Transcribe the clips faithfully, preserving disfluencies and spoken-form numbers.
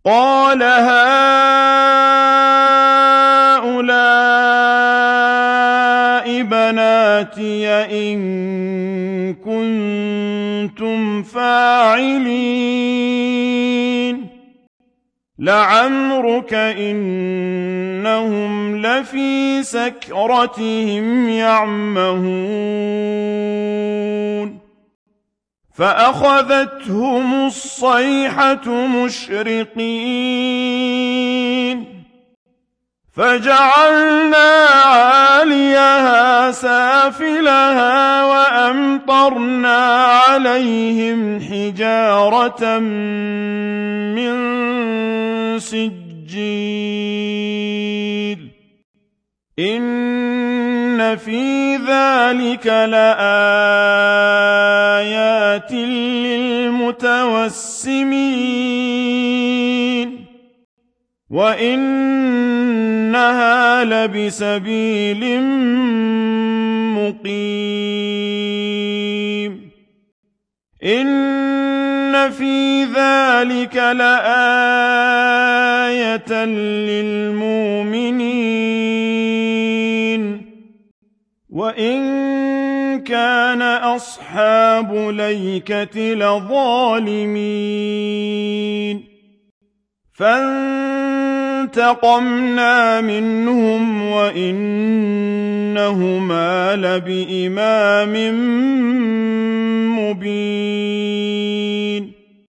قال هؤلاء بناتي إن كنتم فاعلين لعمرك إنهم لفي سكرتهم يعمهون فأخذتهم الصيحة مشرقين فجعلنا عاليها سافلها وأمطرنا عليهم حجارة من سجيل إن في ذلك لآيات للمتوسمين وإنها لبسبيل مقيم إن في ذلك لآية للمؤمنين وإن كان أصحاب ليكة لظالمين فانتقمنا منهم وإنهما لبإمام مبين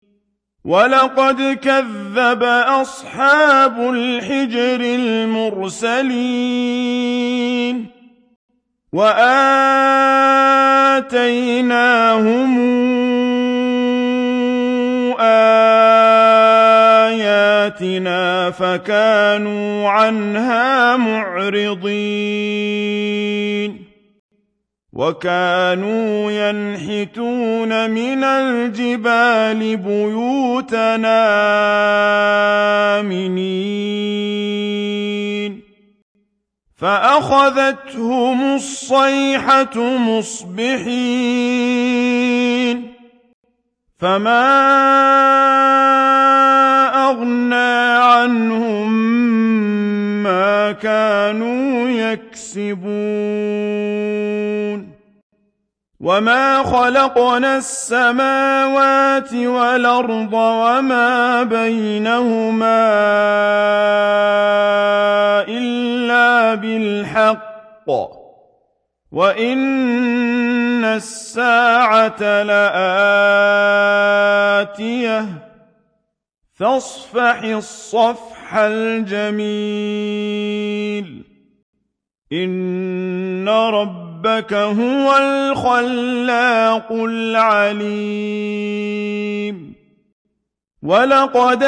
ولقد كذب أصحاب الحجر المرسلين وآتيناهم آياتنا فكانوا عنها معرضين وكانوا ينحتون من الجبال بيوتنا آمنين فأخذتهم الصيحة مصبحين فما أغنى عنهم ما كانوا يكسبون وما خلقنا السماوات والأرض وما بينهما إلا بالحق وإن الساعة لآتية فاصفح الصفح الجميل إن ربك هو الخلاق العليم ولقد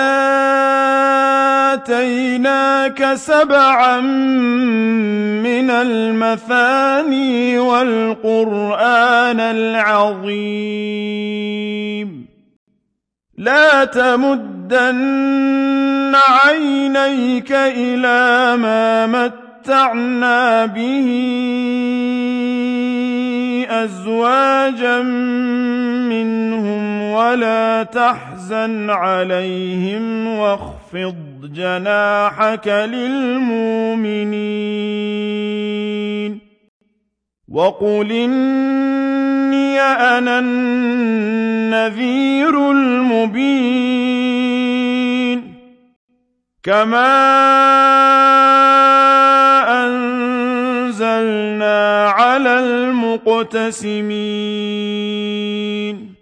آتيناك سبعا من المثاني والقرآن العظيم لا تمدن عينيك إلى ما متعنا به أزواجا منهم ولا تحزن عليهم واخفض جناحك للمؤمنين وقل إني أنا النذير المبين كما أنزلنا على المقتسمين